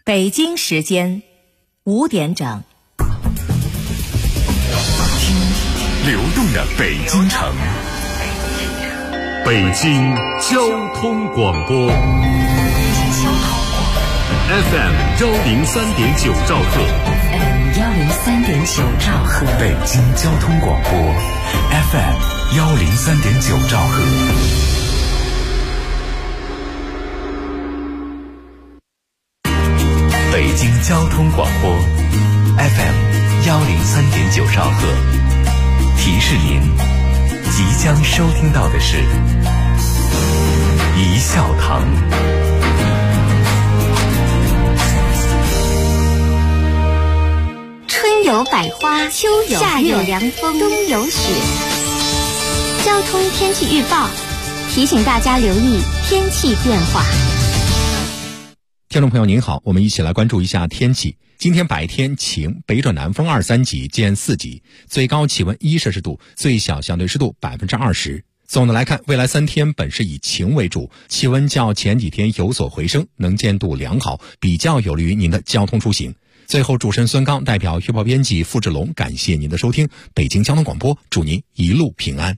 北京时间5点整。 流动的北京城，北京交通广播 FM 103.9兆赫， 103.9兆赫， 北京交通广播 FM 103.9兆赫。北京交通广播 FM 103.9兆赫，提示您，即将收听到的是一笑堂。 春有百花，秋有夏有凉风，冬有雪。交通天气预报提醒大家留意天气变化。 听众朋友您好，我们一起来关注一下天气。今天白天晴，北转南风2、3级见4级，最高气温1摄氏度，最小相对湿度20%。总的来看，未来3天本是以晴为主，气温较前几天有所回升，能见度良好，比较有利于您的交通出行。最后，主持人孙刚代表预报编辑付志龙，感谢您的收听。北京交通广播，祝您一路平安。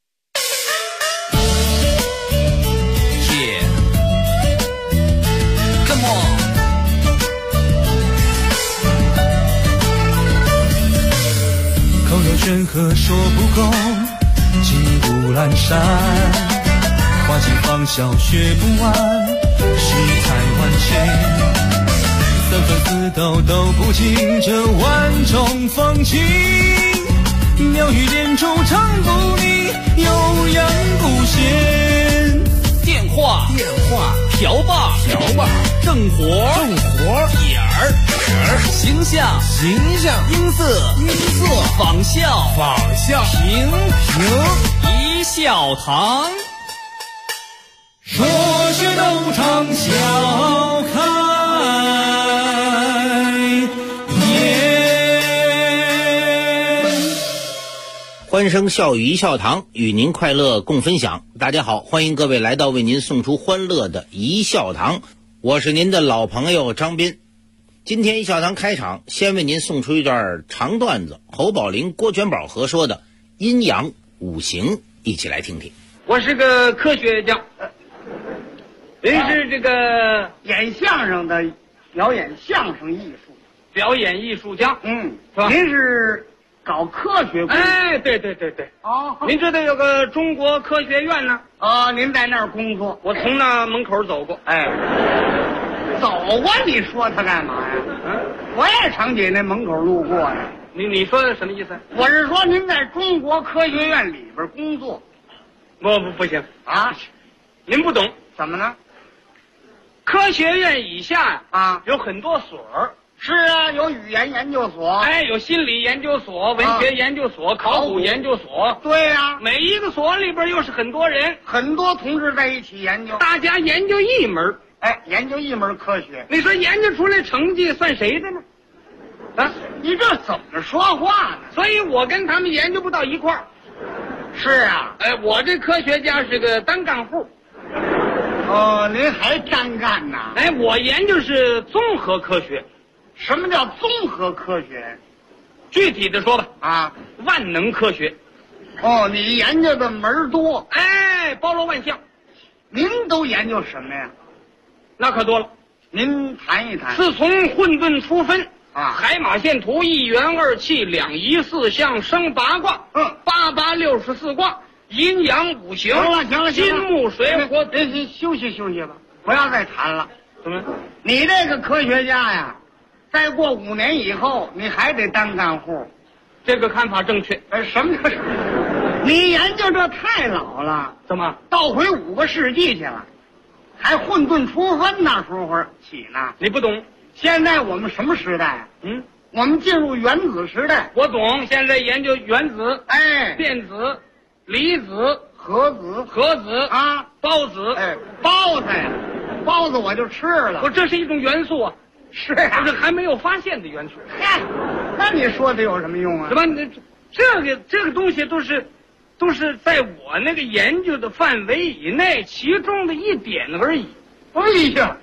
口有悬河说不够，情不阑珊，花尽芳笑学不完，世态万千，三分四斗都不尽这万种风情，鸟语点烛唱不腻，悠扬不闲。 电话瓢把正活点儿形象音色仿效评一笑堂， 说学逗唱笑开欢声笑语一笑堂，与您快乐共分享。大家好，欢迎各位来到为您送出欢乐的一笑堂，我是您的老朋友张斌。今天一笑堂开场，先为您送出一段长段子，侯宝林、郭全宝合说的阴阳五行，一起来听听。 我是个科学家，您是这个演相声的，表演相声艺术， 表演艺术家，是吧？ 您是搞科学工作？ 哎，对。 哦， 您知道有个中国科学院呢？ 您在那儿工作？ 我从那门口走过。 哎，走过？你说他干嘛呀？我也常在那门口路过呀。 你说的什么意思？ 我是说您在中国科学院里边工作。 不行啊！ 您不懂。 怎么呢？ 科学院以下啊有很多所儿。 是啊，有语言研究所， 有心理研究所、文学研究所、考古研究所。 对呀， 每一个所里边又是很多人， 很多同志在一起研究， 大家研究一门， 研究一门科学。 你说研究出来成绩算谁的呢？啊， 你这怎么说话呢？ 所以我跟他们研究不到一块儿。 是啊， 我这科学家是个单干户。 您还单干呢？ 我研究是综合科学。 什么叫综合科学？ 具体的说吧，万能科学。 你研究的门多， 包罗万象。 您都研究什么呀？ 那可多了， 您谈一谈。 自从混沌初分海马线图、一元二气、两仪四象、生八卦，8864卦，阴阳五行。 行了， 金木水火。 休息吧，不要再谈了。 怎么？ 你这个科学家呀，再过5年以后，你还得当干户。 这个看法正确。 什么叫？你研究这太老了。 怎么？ 倒回5个世纪去了，还混沌初分那时候起呢。 你不懂。 现在我们什么时代啊？我们进入原子时代。 我懂，现在研究原子、电子、离子、 核子孢子。 包子呀，包子我就吃了。 这是一种元素啊。 是啊， 这是还没有发现的元素。 那你说的有什么用啊？ 什么？这个东西都是在我那个研究的范围以内，其中的一点而已。 哎呀，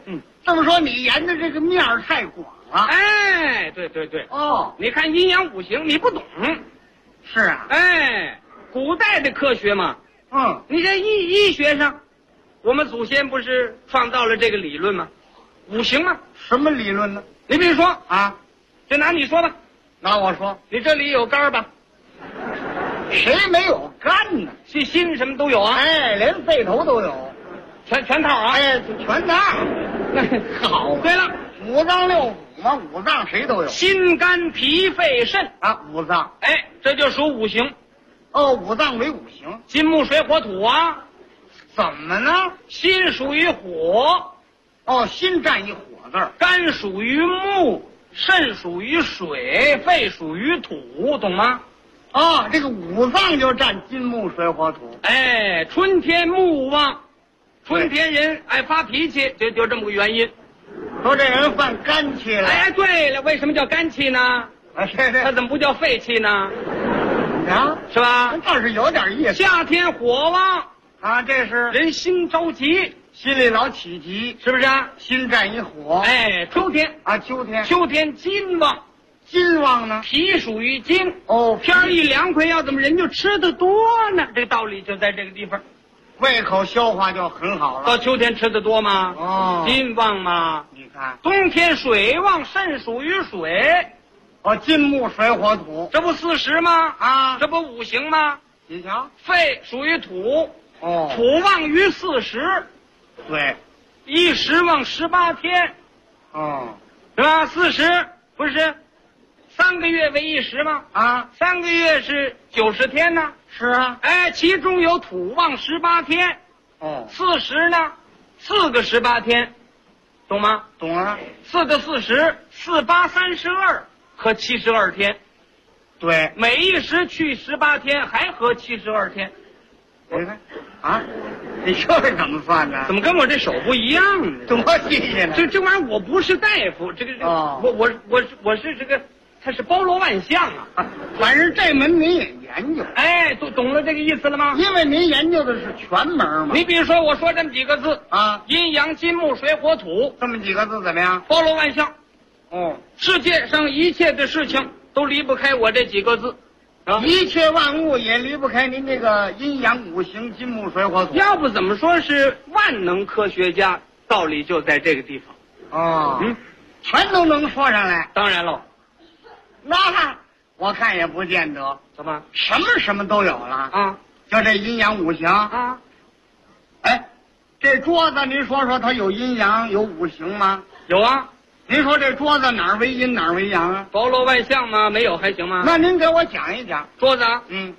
这么说你研的这个面儿太广了。 哎，对对对， 哦， 你看阴阳五行你不懂。 是啊。 哎，古代的科学嘛，你这医学上，我们祖先不是创造了这个理论吗？五行嘛。 什么理论呢？ 你比如说啊， 就拿你说吧， 拿我说， 你这里有肝吧？ 谁没有肝呢？ 心什么都有啊？ 哎，连肺头都有， 全套啊？ 哎，全套。好。 对了， 五脏六腑嘛，五脏谁都有。 心肝脾肺肾啊，五脏。 哎，这就属五行。 哦，五脏为五行， 金木水火土啊。 怎么呢？ 心属于火。 哦，心占一火字儿。 肝属于木，肾属于水，肺属于土，懂吗？ 啊，这个五脏就占金木水火土。 哎，春天木旺，春天人爱发脾气，就这么个原因。 说这人犯肝气了。 哎，对了，为什么叫肝气呢？ 啊，是。 他怎么不叫肺气呢？ 啊， 是吧？ 倒是有点意思。 夏天火旺啊，这是人心着急， 心里老起急， 是不是啊？ 心占一火。 哎，秋天啊，秋天金旺。 金旺呢？ 脾属于金。 哦， 天一凉快，要怎么人就吃得多呢？这个道理就在这个地方， 胃口消化就很好了。 到秋天吃得多吗？ 哦， 金旺嘛。 你看， 冬天水旺，肾属于水。 哦，金木水火土， 这不40吗？ 啊， 这不五行吗？ 你瞧， 肺属于土。 哦， 土旺于40。 对 ，10旺18天。 哦， 是吧？40不是3个月为10吗？ 啊 ，3个月是90天呢。 是啊。 哎，其中有土旺18天。 哦 ，40呢，4个18天，懂吗？ 懂了。 4个40，4、8、32，合72天。 对， 每一时去18天，还合72天。 你看啊，你这是怎么算的？ 怎么跟我这手不一样呢？ 多新鲜呢！ 这玩意儿我不是大夫，这个哦， 我是这个，他是包罗万象啊。 反正这门您也研究， 哎，都懂了这个意思了吗？ 因为您研究的是全门嘛。 你比如说，我说这么几个字啊， 阴阳金木水火土， 这么几个字怎么样？ 包罗万象。 哦， 世界上一切的事情都离不开我这几个字。 一切万物也离不开您这个阴阳五行金木水火土。 要不怎么说是万能科学家？道理就在这个地方。 哦，全都能说上来。 当然喽， 那我看也不见得。 怎么什么都有了啊？ 就这阴阳五行啊？ 哎，这桌子您说说它有阴阳有五行吗？ 有啊。 您说这桌子哪儿为阴哪儿为阳啊？ 包罗万象吗？没有还行吗？ 那您给我讲一讲。 桌子啊，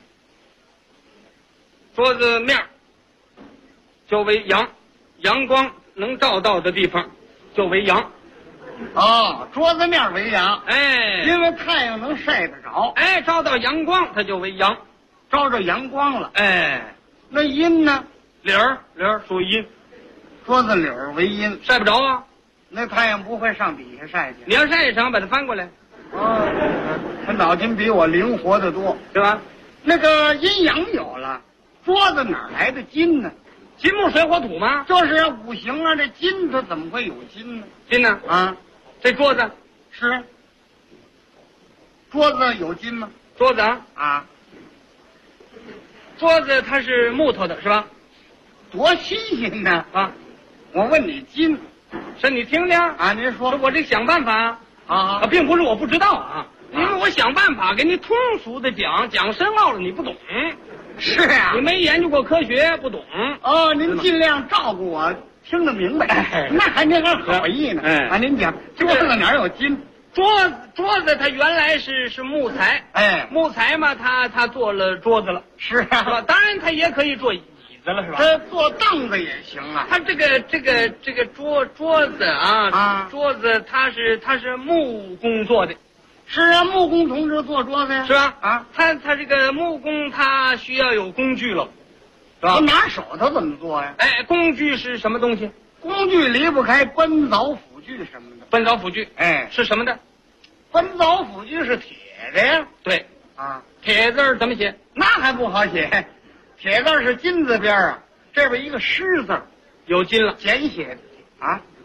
桌子面就为阳，阳光能照到的地方就为阳。 哦，桌子面为阳， 哎， 因为太阳能晒得着， 哎，照到阳光它就为阳， 照着阳光了。 哎， 那阴呢？ 理儿属阴， 桌子理儿为阴， 晒不着啊。 那太阳不会上底下晒去。 你要晒一场，把它翻过来。 哦，他脑筋比我灵活得多， 是吧？ 那个阴阳有了，桌子哪来的金呢？ 金木水火土吗？ 就是五行啊，这金它怎么会有金呢？ 金呢？ 啊， 这桌子是。桌子有金吗？ 桌子啊， 桌子它是木头的，是吧？ 多新鲜呢啊！ 我问你金， 是你听听啊？您说， 我这想办法啊， 并不是我不知道啊，因为我想办法给你通俗的讲，讲深奥了你不懂。 是啊， 你没研究过科学，不懂。 哦，您尽量照顾我，听得明白。 哎， 那还您还好意呢。 哎， 啊，您讲桌子哪有金？ 桌子它原来是木材， 哎， 木材嘛，它做了桌子了。 是啊， 是吧？当然它也可以做椅子了，是吧？ 这做凳子也行啊。 它这个桌子啊，桌子它是木工做的。 是啊，木工同志做桌子呀， 是吧？ 啊， 他这个木工他需要有工具了，是吧？ 他拿手他怎么做呀？ 哎，工具是什么东西？ 工具离不开奔凿斧锯什么的。 奔凿斧锯， 哎， 是什么的？ 奔凿斧锯是铁的呀。对， 啊，铁字怎么写？ 那还不好写，铁字是金字边啊，这边一个狮字， 有金了， 简写的啊。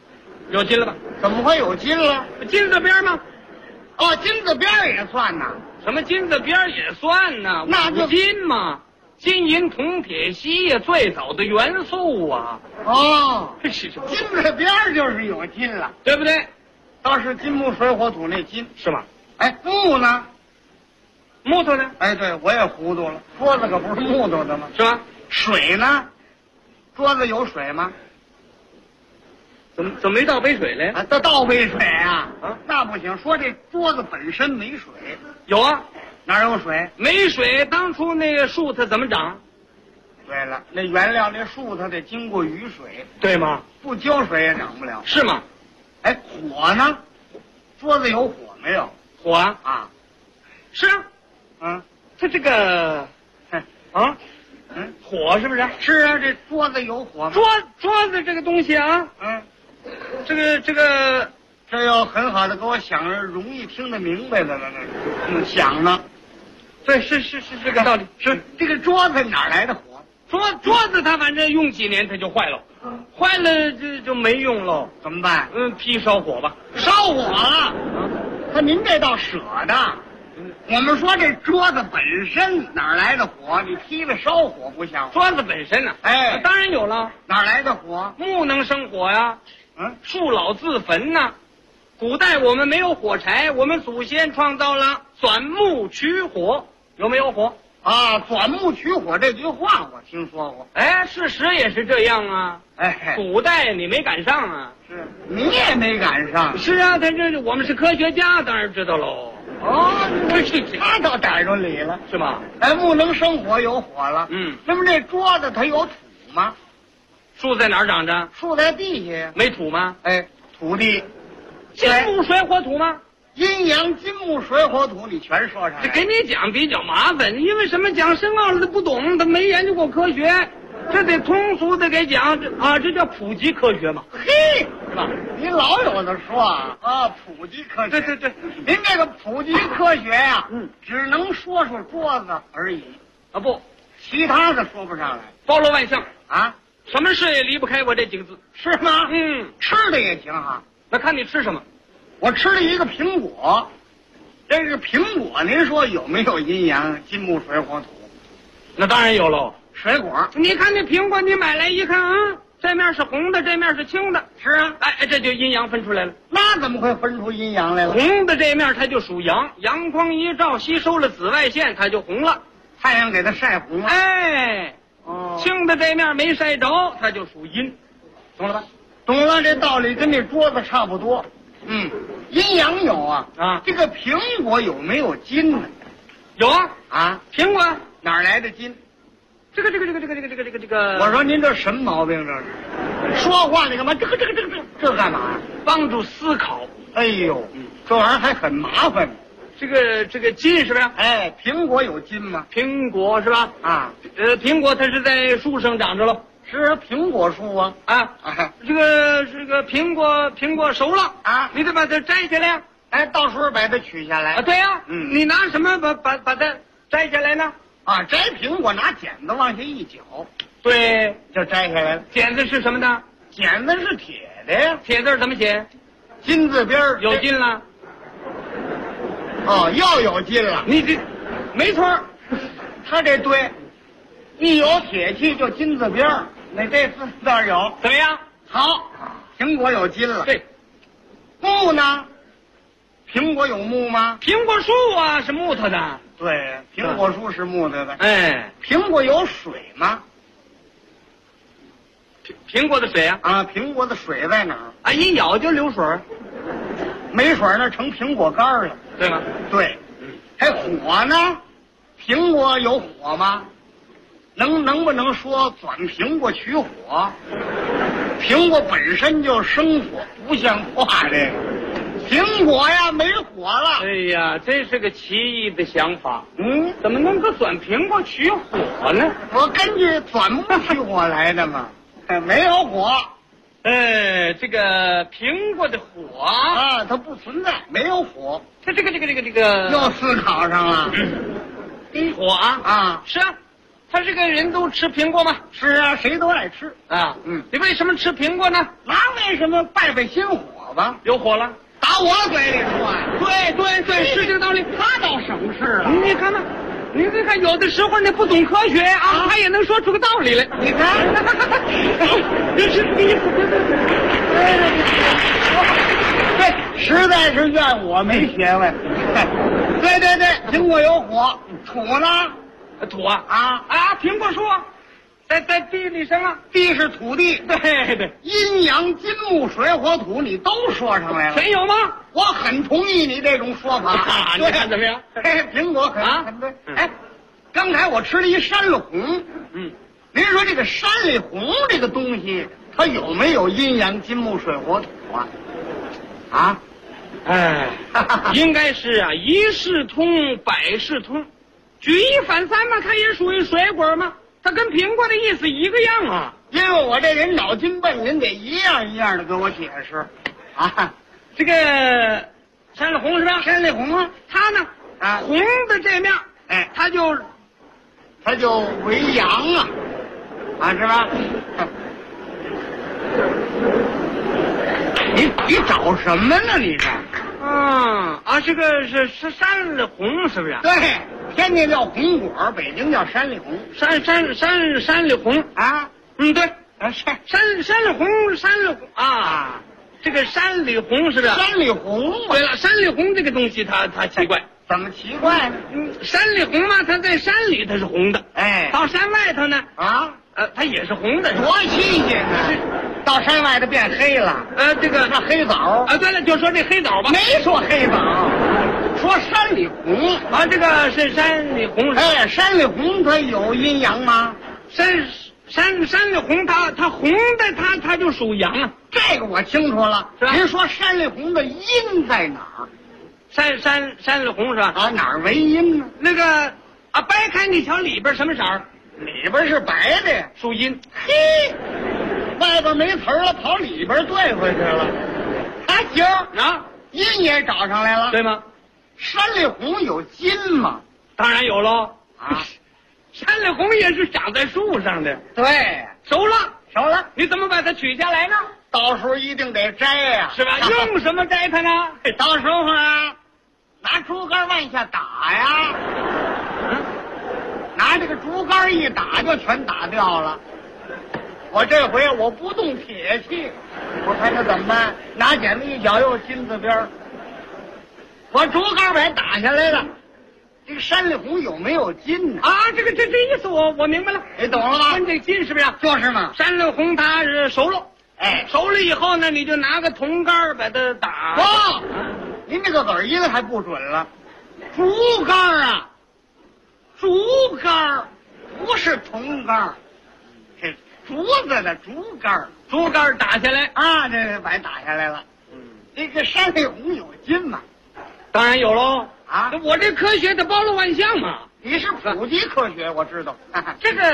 有金了吧？ 怎么会有金了？ 金字边吗？ 哦，金字边也算呐。 什么金字边也算呢？ 那就五金嘛，金银铜铁锡呀，最早的元素啊。 哦， 是金字边就是有金了， 对不对？ 倒是金木水火土那金是吗？ 哎，木呢？ 木头呢？ 哎，对，我也糊涂了，桌子可不是木头的吗？ 是吧？ 水呢？桌子有水吗？ 怎么没倒杯水来？ 啊，倒杯水啊？ 啊， 那不行，说这桌子本身没水。 有啊， 哪有水？ 没水，当初那个树它怎么长？ 对了，那原料那树它得经过雨水， 对吗？ 不浇水也长不了。 是吗？ 哎，火呢？桌子有火没有？ 火啊？ 啊， 是啊。 嗯， 它这个啊，火是不是？ 是啊，这桌子有火吗？ 桌子这个东西啊，这个这要很好的给我想着容易听得明白的了，那想呢？ 对，是这个道理。 是这个桌子哪来的火？ 桌子它反正用几年它就坏了，坏了就没用喽。 怎么办？ 劈烧火吧。 烧火了？他您这倒舍得。我们说这桌子本身哪来的火？你劈了烧火不像话。 桌子本身呢？ 哎， 当然有了。 哪来的火？ 木能生火呀。树老自焚呐。古代我们没有火柴，我们祖先创造了钻木取火，有没有火？ 啊，钻木取火这句话我听说过。 哎，事实也是这样啊。 哎， 古代你没赶上啊。 是，你也没赶上。 是啊，我们是科学家，当然知道喽。 哦，他倒逮着理了， 是吗？ 哎，木能生火，有火了。那么这桌子它有土吗？ 树在哪儿长着？ 树在地下。 没土吗？ 哎，土地。 金木水火土吗？ 阴阳金木水火土，你全说上来。 这给你讲比较麻烦，因为什么讲深奥了他不懂，他没研究过科学，这得通俗的给讲啊，这叫普及科学嘛。 嘿，是吧？你老有的说啊，普及科学。 对， 您这个普及科学呀，只能说桌子而已啊，不， 其他的说不上来， 包罗万象啊， 什么事也离不开我这几个字， 是吗？吃的也行哈。 那看你吃什么。 我吃了一个苹果，这个苹果您说有没有阴阳金木水火土？ 那当然有喽。 水果， 你看那苹果，你买来一看啊，这面是红的，这面是青的。 是啊， 哎，这就阴阳分出来了。 那怎么会分出阴阳来了？ 红的这面它就属阳，阳光一照吸收了紫外线，它就红了， 太阳给它晒红了。 哎，青的这面没晒着，它就属阴，懂了吧？ 懂了，这道理跟这桌子差不多。阴阳有啊，这个苹果有没有金呢？ 有啊，苹果哪来的金？ 这个， 我说您这什么毛病？这是说话你干嘛？这干嘛呀？ 帮助思考。 哎呦，这玩意儿还很麻烦。 这个金是不是？ 哎，苹果有金吗？ 苹果是吧？苹果它是在树上长着了。 是苹果树啊！ 这个苹果熟了啊， 你得把它摘下来。 哎，到时候把它取下来。 对呀，你拿什么把它摘下来呢？ 摘苹果拿剪子往下一绞， 对， 就摘下来了。 剪子是什么的？ 剪子是铁的呀。 铁字怎么写？ 金字边有金了。 要有金了。 你这没错， 他这对，一有铁器就金字边儿。那这4字有怎么样？ 好，苹果有金了。 对， 木呢？苹果有木吗？ 苹果树啊是木头的。 对，苹果树是木头的。 哎， 苹果有水吗？ 苹果的水啊？ 苹果的水在哪儿？ 一咬就流水， 没水那成苹果干了， 对吗？ 对。还火呢？苹果有火吗？能不能说钻苹果取火？苹果本身就生火，不像话这个。苹果呀没火了。 哎呀，这是个奇异的想法。怎么能够钻苹果取火呢？ 我根据钻木取火来的嘛。没有火。 这个苹果的火它不存在，没有火。 这个又思考上了。 火啊， 啊， 是啊， 他这个人都吃苹果吗？ 是啊，谁都爱吃啊。你为什么吃苹果呢？ 那为什么拜拜心火吧？ 有火了， 打我嘴里说呀？ 对，是这个道理。 他倒省事了。 你看看，你看，有的时候你不懂科学啊，他也能说出个道理来。 你看， 这是你。 对，实在是怨我没学问。对，苹果有火，土呢？ 土啊，苹果树啊，在地里上啊， 地是土地， 对， 阴阳金木水火土你都说上来了， 全有吗？ 我很同意你这种说法。 你看怎么样？ 苹果很对。刚才我吃了一山里红，您说这个山里红这个东西，它有没有阴阳金木水火土啊？ 应该是啊，一事通，百事通。举一反三嘛，它也属于水果嘛，它跟苹果的意思一个样啊。 因为我这人脑筋笨，您得一样一样的给我解释啊。 这个山里红是吧？ 山里红啊， 它呢红的这面，它就为阳啊，是吧？你找什么呢？你这？ 这个是山里红是不是？ 对，天津叫红果，北京叫山里红。 山里红啊？ 对，山里红啊。这个山里红是不是？ 山里红。 对了，山里红这个东西它奇怪。 怎么奇怪呢？ 山里红嘛，它在山里它是红的，到山外头呢它也是红的， 多新鲜啊！到山外头变黑了， 这个那黑枣对了，就说这黑枣吧， 没说黑枣，说山里红这个是山里红。 山里红它有阴阳吗？ 山里红它红的它就属阳啊， 这个我清楚了。您说山里红的阴在哪儿？ 山里红是吧？ 哪儿为阴呢？ 那个掰开你瞧里边什么色儿？ 里边是白的呀， 属阴。 嘿，外边没词儿了，跑里边对回去了。行阴也找上来了， 对吗？ 山里红有金吗？ 当然有喽山里红也是长在树上的。 对， 熟了， 你怎么把它取下来呢？ 到时候一定得摘呀， 是吧？用什么摘它呢？ 到时候拿竹竿往下打呀，拿这个竹竿一打就全打掉了。我这回我不动铁器，我看他怎么办？拿剪子一绞又金字边，我竹竿把它打下来了。这个山里红有没有金呢？ 这意思我明白了， 你懂了吗？ 跟这金是不是？ 就是嘛。 山里红它是熟了，熟了以后呢，你就拿个铜杆把它打。 您这个耳音还不准了，竹竿竹竿不是铜杆，这竹子的竹竿打下来这把打下来了。这个山里红有金吗？ 当然有喽我这科学它包罗万象嘛。 你是普及科学，我知道。 这个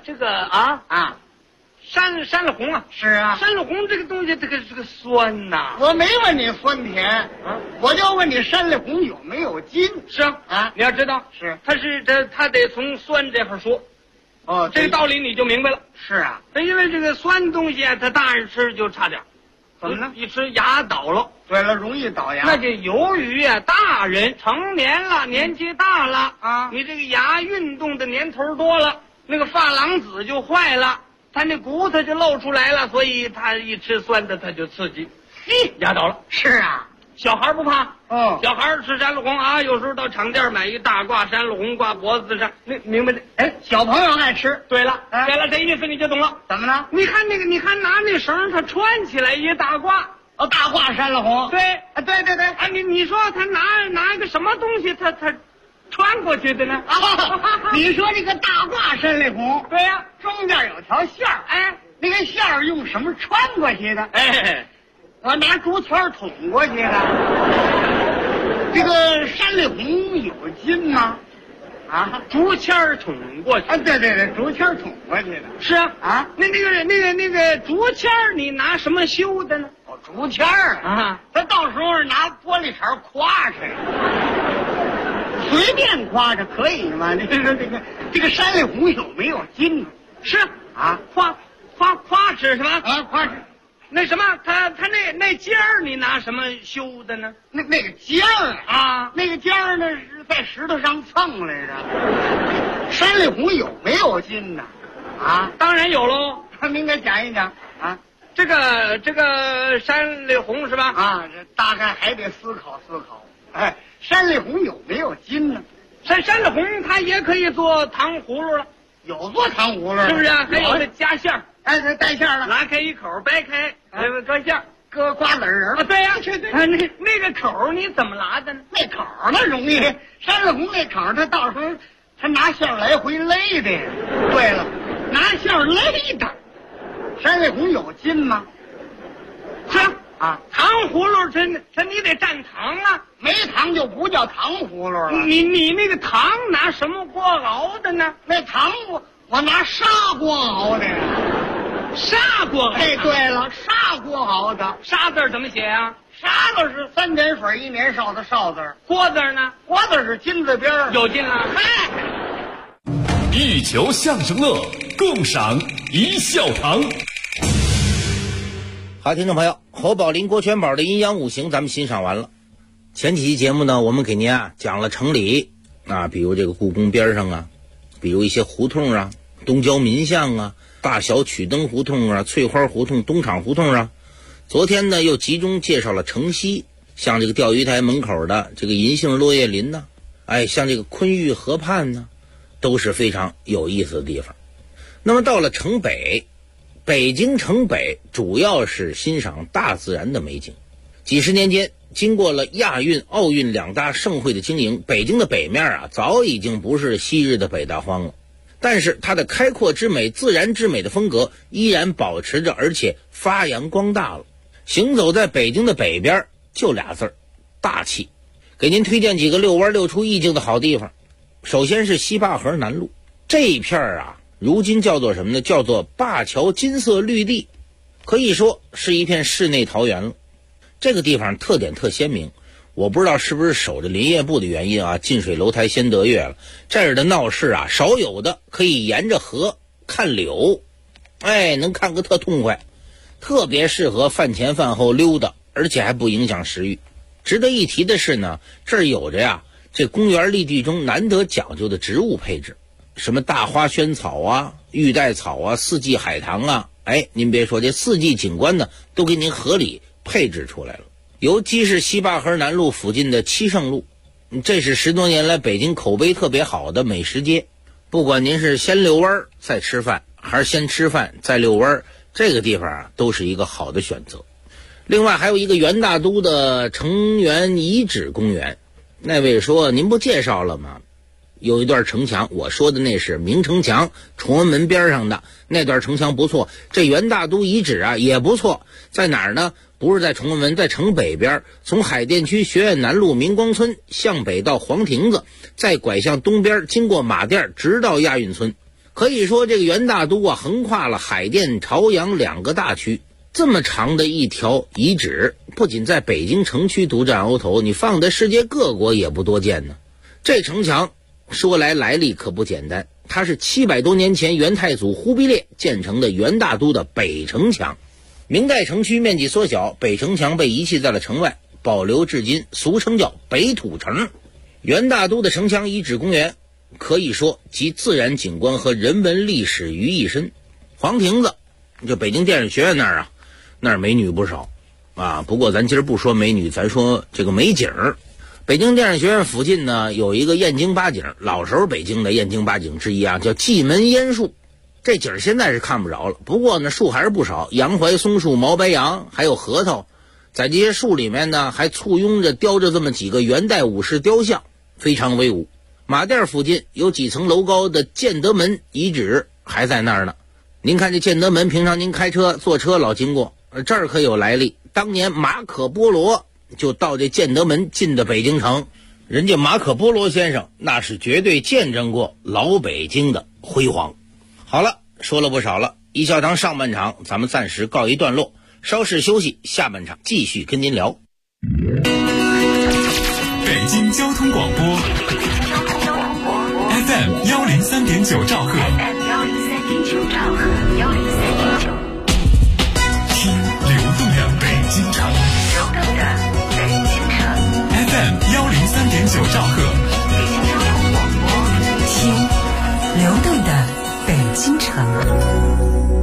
山里红是山里红这个东西这个酸呐。 我没问你酸甜我就问你山里红有没有金。 是你要知道它得从酸这块说。这个道理你就明白了。 是因为这个酸东西它大人吃就差点。 怎么呢？ 一吃牙倒了。 对了，容易倒牙。 那就由于大人成年了，年纪大了你这个牙运动的年头多了，那个珐琅质就坏了，他那骨头就露出来了，所以他一吃酸的他就刺激，牙倒了。 是小孩不怕小孩吃山里红有时候到厂店买一大挂山里红挂脖子上，你明白的？ 小朋友爱吃。 对了这意思你就懂了。 怎么了？ 你看拿那绳他穿起来一大挂大挂山里红。 对对你说他拿一个什么东西他穿过去的呢？ 你说这个大挂山里红， 对呀， 中间有条线儿，那个线儿用什么穿过去的？我拿竹签捅过去的。这个山里红有金吗？ 竹签捅过去。 对，竹签捅过去的。 是那个竹签你拿什么修的呢？ 竹签他到时候拿玻璃碴夸开。 随便夸着可以吗？这个山里红有没有金呢？ 是啊， 夸指什么？ 啊，夸指那什么，他那尖儿你拿什么修的呢？ 那个尖儿啊， 那个尖儿呢是在石头上蹭来着。山里红有没有金呢？啊， 当然有喽。 您给讲一讲啊。 这个山里红是吧？ 啊，这大概还得思考思考。哎，山里红有没有金呢？ 山里红它也可以做糖葫芦了， 有做糖葫芦， 是不是啊？还有那夹馅儿， 哎，这带馅儿了， 拉开一口，掰开，搁馅儿， 搁瓜子仁啊，对呀，对，那个口你怎么拉的呢？ 那口那容易，山里红那口他到时候他拿馅儿来回勒的。对了，拿馅儿勒的。山里红有金吗？ 是啊， 糖葫芦这你得蘸糖啊， 没糖就不叫糖葫芦了。 你那个糖拿什么锅熬的呢？ 那糖我拿砂锅熬的呀。 砂锅？ 哎，对了，砂锅熬的。 砂字怎么写啊？ 砂字是3点水1年少的少字。 锅字呢？ 锅字是金字边儿。 有金了。 嗨， 一球相声乐，共赏一笑堂。 好，听众朋友，侯宝林、郭全宝的阴阳五行咱们欣赏完了。前几期节目呢，我们给您讲了城里啊，比如这个故宫边上啊，比如一些胡同啊，东郊民巷啊，大小曲灯胡同啊，翠花胡同、东厂胡同啊。昨天呢，又集中介绍了城西，像这个钓鱼台门口的这个银杏落叶林呢，哎，像这个昆玉河畔呢，都是非常有意思的地方。那么到了城北，北京城北主要是欣赏大自然的美景。几十年间，经过了亚运、奥运2大盛会的经营，北京的北面早已经不是昔日的北大荒了。但是它的开阔之美、自然之美的风格依然保持着，而且发扬光大了。行走在北京的北边，就俩字儿：大气。给您推荐几个遛弯遛出意境的好地方。首先是西坝河南路这一片如今叫做什么呢？叫做灞桥金色绿地，可以说是一片室内桃源了。这个地方特点特鲜明，我不知道是不是守着林业部的原因近水楼台先得月了。这儿的闹市少有的可以沿着河看柳，哎，能看个特痛快，特别适合饭前饭后溜达，而且还不影响食欲。值得一提的是呢，这儿有着这公园绿地中难得讲究的植物配置，什么大花萱草玉带草四季海棠哎，您别说，这四季景观呢都给您合理配置出来了。尤其是西坝河南路附近的七圣路，这是10多年来北京口碑特别好的美食街。不管您是先遛弯再吃饭，还是先吃饭再遛弯，这个地方都是一个好的选择。另外还有一个元大都的城垣遗址公园，那位说您不介绍了吗？有一段城墙，我说的那是明城墙，崇文门边上的那段城墙不错。这元大都遗址也不错，在哪儿呢？不是在崇文门，在城北边，从海淀区学院南路明光村向北到黄亭子，再拐向东边，经过马甸直到亚运村。可以说这个元大都横跨了海淀、朝阳2个大区。这么长的一条遗址，不仅在北京城区独占鳌头，你放在世界各国也不多见呢。这城墙说来历可不简单，它是700多年前元太祖忽必烈建成的元大都的北城墙。明代城区面积缩小，北城墙被遗弃在了城外，保留至今，俗称叫北土城。元大都的城墙遗址公园可以说集自然景观和人文历史于一身。黄亭子就北京电影学院那儿那儿美女不少不过咱今儿不说美女，咱说这个美景。北京电影学院附近呢有一个燕京八景，老时候北京的燕京八景之一叫蓟门烟树。这景现在是看不着了，不过呢树还是不少，洋槐、松树、毛白杨还有核桃。在这些树里面呢还簇拥着雕着这么几个元代武士雕像，非常威武。马甸附近有几层楼高的建德门遗址还在那儿呢。您看这建德门，平常您开车坐车老经过，这儿可有来历。当年马可波罗就到这建德门进的北京城，人家马可波罗先生那是绝对见证过老北京的辉煌。好了，说了不少了，一笑堂上半场咱们暂时告一段落，稍事休息，下半场继续跟您聊。 北京交通广播 FM 103.9兆赫。听流动的北京城。FM 103.9兆赫。 听流动的北京城。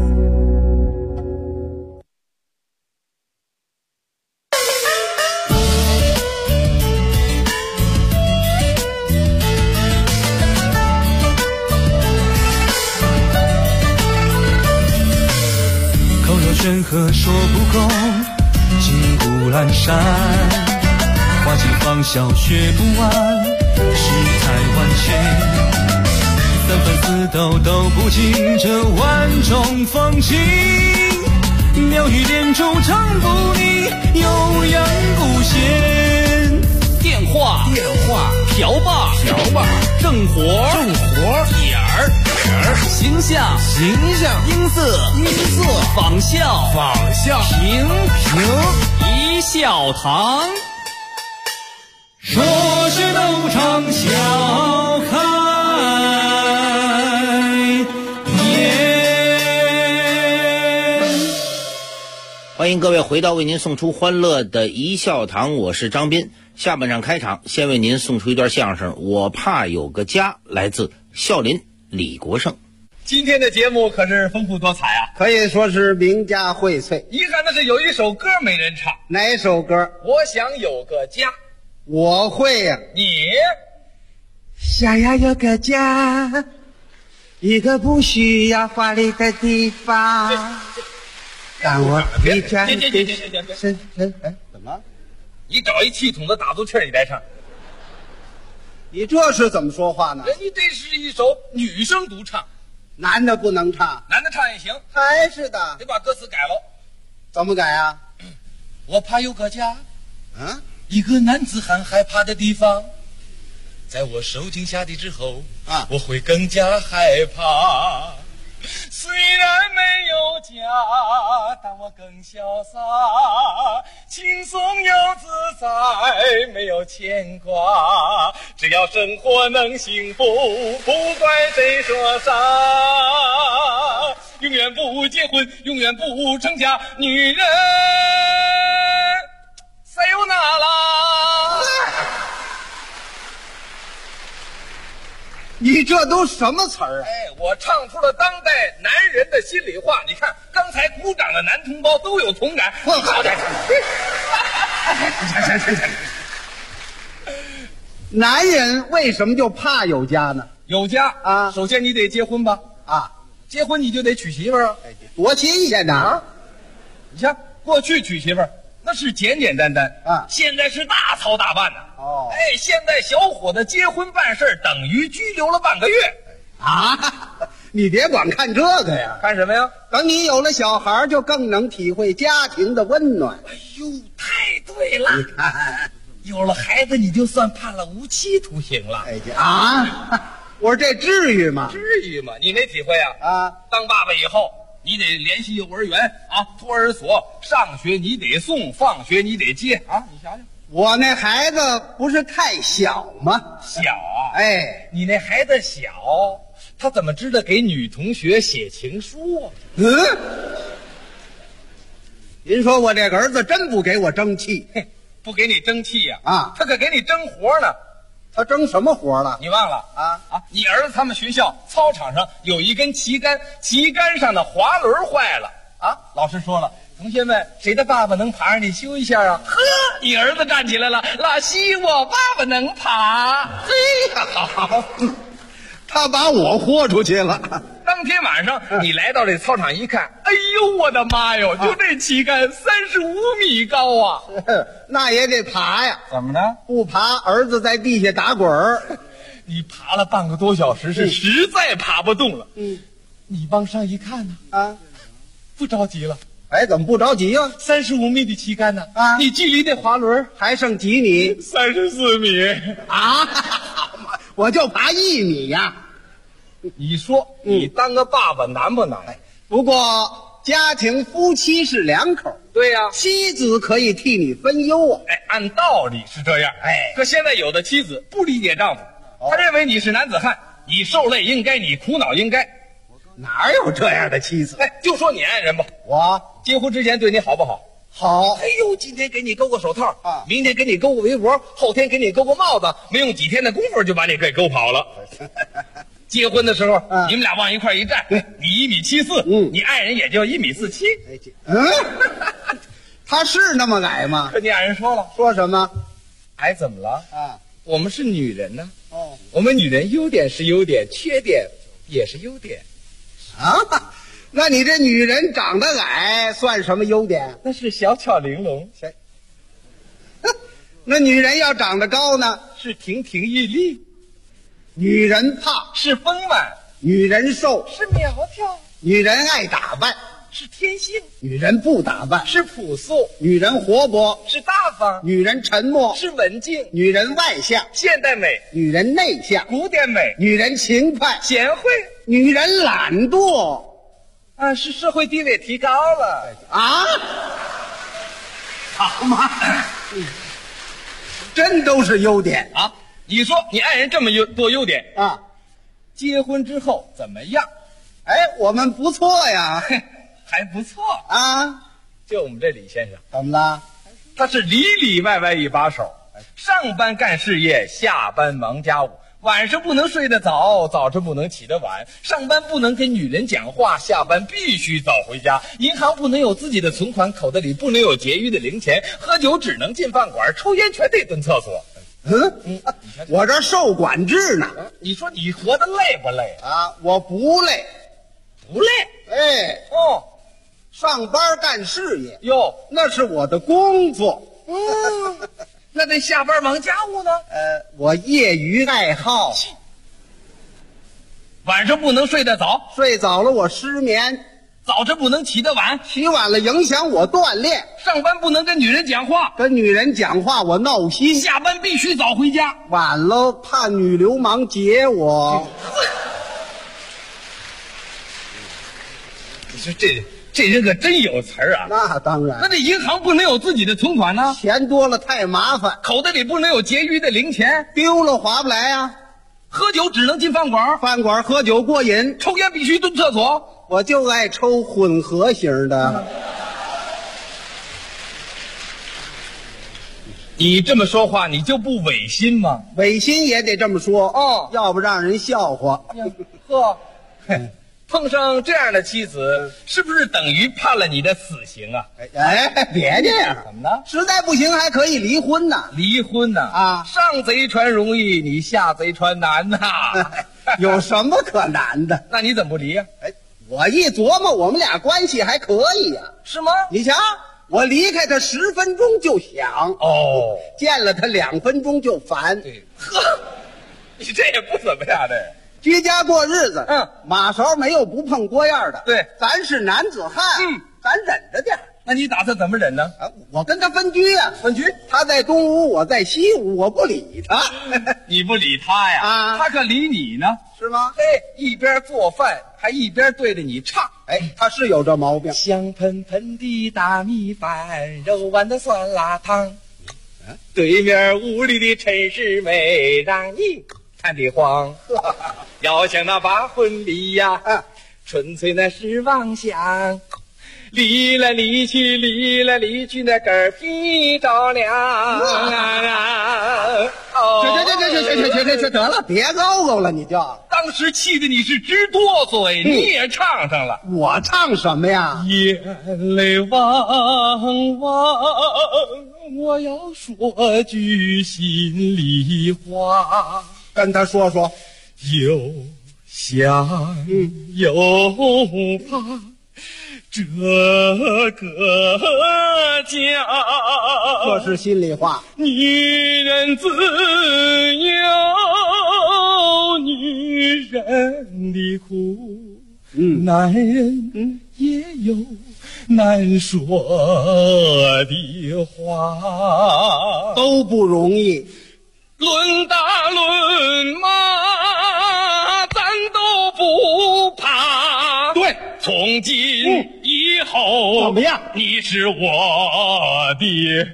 任何说不够，骑虎阑珊，花季芳笑学不完，世态万千，三番四斗斗不尽这万种风情，妙语连珠唱不腻，悠扬不闲。 电话瓢把正活点儿形象音色仿效评一笑堂。 说是斗场笑开颜。 欢迎各位回到为您送出欢乐的一笑堂，我是张斌。下半场开场，先为您送出一段相声《我怕有个家》，来自孝林李国盛。 今天的节目可是丰富多彩啊， 可以说是名家荟萃。 遗憾的是有一首歌没人唱。 哪首歌？ 我想有个家。 我会呀。 你想要有个家，一个不需要华丽的地方。但我一转怎么？ 你找一气筒的打足气儿，你来唱。 你这是怎么说话呢？ 人家这是一首女生独唱， 男的不能唱， 男的唱也行。 还是的， 得把歌词改了。 怎么改啊？ 我怕有个家，一个男子汉害怕的地方，在我受惊下地之后我会更加害怕。虽然没有家，但我更潇洒，轻松又自在，没有牵挂。只要生活能幸福，不怪谁说啥。永远不结婚，永远不成家，女人塞尤那拉。 你这都什么词儿啊？ 我唱出了当代男人的心里话。你看刚才鼓掌的男同胞都有同感。 我好点。男人为什么就怕有家呢？ 有家啊，首先你得结婚吧？结婚你就得娶媳妇儿啊。 多新鲜呐！ 你像过去娶媳妇儿那是简简单单现在是大操大办的。现在小伙子结婚办事等于拘留了半个月你别光看这个呀。 看什么呀？ 等你有了小孩，就更能体会家庭的温暖。 哎呦，太对了！ 你看， 有了孩子，你就算判了无期徒刑了。 我说这至于吗？ 至于吗？你没体会啊？当爸爸以后，你得联系幼儿园托儿所，上学你得送，放学你得接你想想， 我那孩子不是太小吗？ 小啊！你那孩子小，他怎么知道给女同学写情书啊？ 您说我这个儿子真不给我争气？ 不给你争气呀？他可给你争活呢。 他争什么活了？ 你忘了你儿子他们学校操场上有一根旗杆，旗杆上的滑轮坏了老师说了，同学们谁的爸爸能爬上去修一下啊？你儿子站起来了，老西我爸爸能爬。 好，他把我豁出去了。 当天晚上你来到这操场一看，哎呦我的妈哟，就这旗杆35米高啊！ 那也得爬呀。 怎么呢？ 不爬，儿子在地下打滚儿。 你爬了半个多小时，是实在爬不动了。你往上一看呢，不着急了。 怎么不着急啊 ？35米的旗杆呢？你距离这滑轮还剩几米 ？34米我就爬1米呀。 你说你当个爸爸难不难？ 不过家庭夫妻是两口。 对呀， 妻子可以替你分忧啊。 按道理是这样。可现在有的妻子不理解丈夫，他认为你是男子汉， 你受累应该，你苦恼应该。 哪有这样的妻子？ 哎，就说你爱人吧， 我结婚之前对你好不好？ 好。 哎呦，今天给你勾个手套啊， 明天给你勾个围脖，后天给你勾个帽子，没用几天的功夫就把你给勾跑了。结婚的时候，你们俩往一块一站，你1.74米，你爱人也就1.47米。 他是那么矮吗？ 可你爱人说了， 说什么？ 矮怎么了？ 啊， 我们是女人呢。 哦， 我们女人优点是优点，缺点也是优点。 啊，那你这女人长得矮算什么优点？ 那是小巧玲珑。 那女人要长得高呢？ 是亭亭玉立。 女人胖是丰满， 女人瘦是苗条， 女人爱打扮是天性， 女人不打扮是朴素， 女人活泼是大方， 女人沉默是文静， 女人外向现代美， 女人内向古典美， 女人勤快贤惠， 女人懒惰啊，是社会地位提高了啊！好嘛，真都是优点啊！你说你爱人这么多优点啊， 结婚之后怎么样？ 哎，我们不错呀， 还不错啊。 就我们这李先生， 怎么了？ 他是里里外外一把手，上班干事业，下班忙家务，晚上不能睡得早，早晨不能起得晚，上班不能跟女人讲话，下班必须早回家，银行不能有自己的存款，口袋里不能有结余的零钱，喝酒只能进饭馆，抽烟全得蹲厕所。 我这受管制呢。 你说你活得累不累啊？我不累， 不累。 哎， 哦， 上班干事业哟， 那是我的工作。 那这下班忙家务呢？ 我业余爱好。 晚上不能睡得早， 睡早了我失眠。 早晨不能起得晚， 起晚了影响我锻炼。 上班不能跟女人讲话， 跟女人讲话我闹心。 下班必须早回家， 晚了怕女流氓劫我。 你说这人可真有词儿啊！ 那当然。 那这银行不能有自己的存款呢？ 钱多了太麻烦。 口袋里不能有结余的零钱， 丢了划不来啊。 喝酒只能进饭馆， 饭馆喝酒过瘾， 抽烟必须蹲厕所。 我就爱抽混合型的。 你这么说话，你就不违心吗？ 违心也得这么说哦， 要不让人笑话。 呵，碰上这样的妻子，是不是等于判了你的死刑啊？ 哎，别这样， 怎么呢？ 实在不行还可以离婚呢。 离婚呢？啊，上贼船容易，你下贼船难呐。 有什么可难的？ 那你怎么不离呀？ 哎，我一琢磨，我们俩关系还可以呀。 是吗？ 你瞧，我离开他10分钟就想哦， 见了他2分钟就烦。 对，呵，你这也不怎么样的。 居家过日子，马勺没有不碰锅沿的。 对， 咱是男子汉，咱忍着点。 那你打算怎么忍呢？ 我跟他分居呀， 分居。 他在东屋，我在西屋，我不理他。 你不理他呀？啊，他可理你呢， 是吗？ 嘿，一边做饭还一边对着你唱。 哎，他是有这毛病。 香喷喷的大米饭，肉丸的酸辣汤。对面屋里的陈世美，让你看得慌。要想那把婚离呀，纯粹那是妄想。离来离去，离来离去，那嗝屁着凉啊！ 这得了，别高高了，你就。 当时气得你是直哆嗦，你也唱上了。 我唱什么呀？ 眼泪汪汪，我要说句心里话， 跟他说说。 又想又怕。这个家， 这是心里话。 女人自有女人的苦，男人也有难说的话， 都不容易。 论打论骂，咱都不怕。 对， 从今以后怎么样？ 你是我的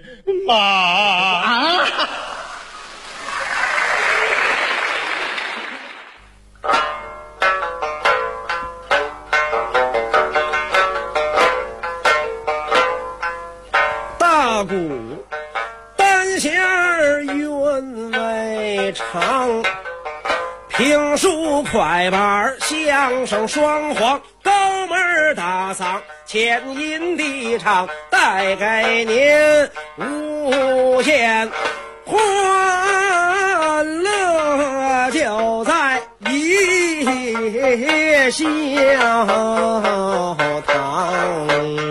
妈。 大鼓，单弦韵味长，评书快板相声双簧，高门大嗓浅吟低唱，带给您无限欢乐，就在一笑堂。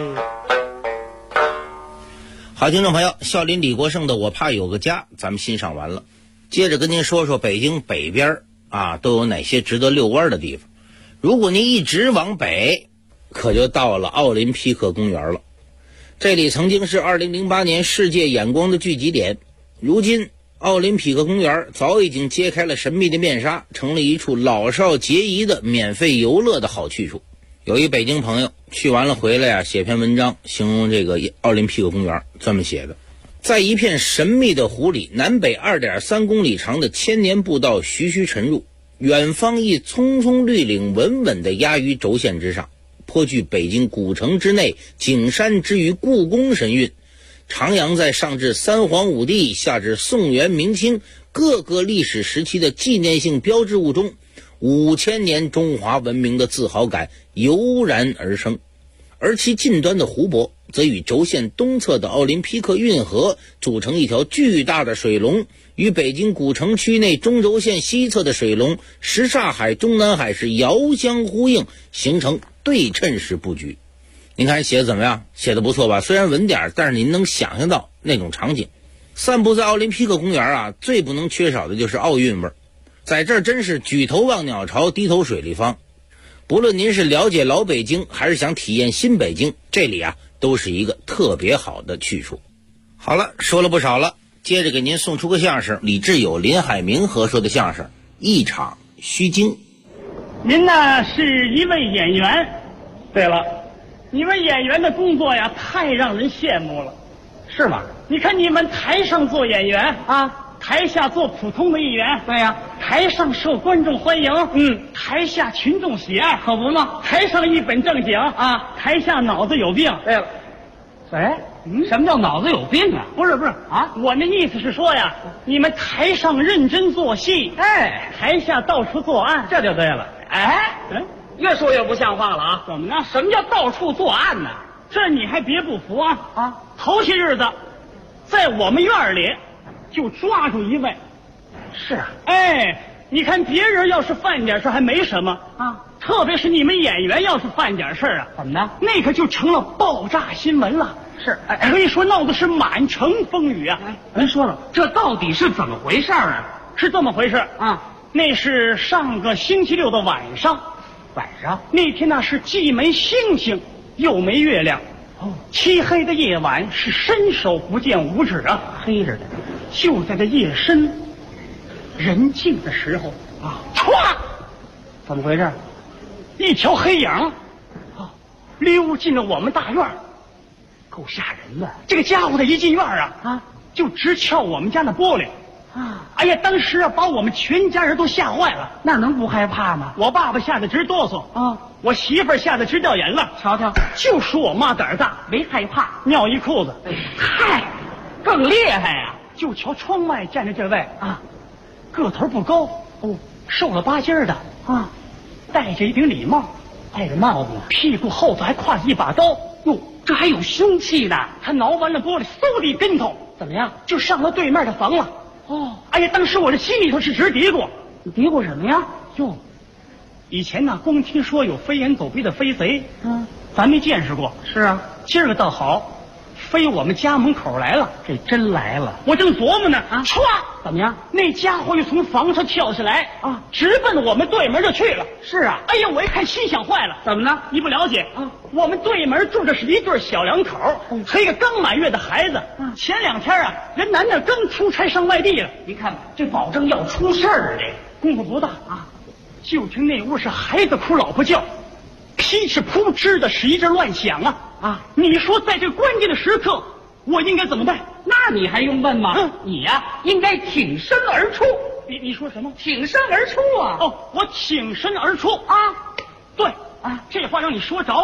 好，听众朋友，孝林李国盛的《我怕有个家》咱们欣赏完了，接着跟您说说北京北边都有哪些值得遛弯的地方。如果您一直往北，可就到了奥林匹克公园了。这里曾经是2008年世界眼光的聚集点，如今奥林匹克公园早已经揭开了神秘的面纱，成了一处老少皆宜的免费游乐的好去处。有一北京朋友去完了回来写篇文章形容这个奥林匹克公园，这么写的：在一片神秘的湖里，南北 2.3 公里长的千年步道徐徐沉入，远方一葱葱绿岭稳稳地压于轴线之上，颇具北京古城之内景山之于故宫神韵，徜徉在上至三皇五帝，下至宋元明清各个历史时期的纪念性标志物中，5000年中华文明的自豪感油然而生。而其近端的湖泊则与轴线东侧的奥林匹克运河组成一条巨大的水龙，与北京古城区内中轴线西侧的水龙什刹海、中南海是遥相呼应，形成对称式布局。您看写的怎么样？写的不错吧？虽然文点，但是您能想象到那种场景。散步在奥林匹克公园最不能缺少的就是奥运味，在这儿真是举头望鸟巢，低头水立方。不论您是了解老北京，还是想体验新北京，这里都是一个特别好的去处。好了，说了不少了，接着给您送出个相声，李志友、林海明合说的相声《一场虚惊》。 您呢是一位演员，对了，你们演员的工作太让人羡慕了，是吗？你看你们台上做演员台下做普通的艺员，对呀，台上受观众欢迎，台下群众喜爱，可不嘛？台上一本正经台下脑子有病。对了，什么叫脑子有病啊？不是我那意思是说你们台上认真做戏，台下到处作案，这就对了。越说越不像话了怎么呢？什么叫到处作案呢？这你还别不服头些日子，在我们院里就抓住一位。是你看别人要是犯点事还没什么特别是你们演员要是犯点事怎么呢？那可就成了爆炸新闻了。是可以说闹的是满城风雨您说说这到底是怎么回事是这么回事那是上个星期六的晚上那天是既没星星又没月亮漆黑的夜晚，是伸手不见五指黑着的。就在这夜深人静的时候歘，怎么回事？一条黑影溜进了我们大院，够吓人的。这个家伙他一进院就直敲我们家那玻璃哎呀，当时把我们全家人都吓坏了。那能不害怕吗？我爸爸吓得直哆嗦我媳妇儿吓得直掉眼泪。瞧瞧，就说我妈胆儿大，没害怕，尿一裤子。嗨，更厉害就瞧窗外站着这位个头不高瘦了巴筋的戴着一顶礼帽，戴着帽子，屁股后头还挎着一把刀。哟，这还有凶器呢！他挠完了玻璃，嗖的一跟头，怎么样？就上了对面的房了。哎呀，当时我这心里头是直嘀咕。你嘀咕什么呀？哟，以前光听说有飞檐走壁的飞贼咱没见识过。是今儿个倒好，飞我们家门口来了。这真来了！我正琢磨呢歘，怎么样？那家伙又从房上跳下来直奔我们对门就去了。是哎呀，我一看心想坏了。怎么呢？你不了解我们对门住的是一对小两口和一个刚满月的孩子前2天人男的刚出差上外地了。你看这保证要出事儿的。功夫不大就听那屋是孩子哭老婆叫，噼哧扑哧的是一阵乱响你说在这关键的时刻我应该怎么办？那你还用问吗？你应该挺身而出。你说什么？挺身而出我挺身而出对这话让你说着了。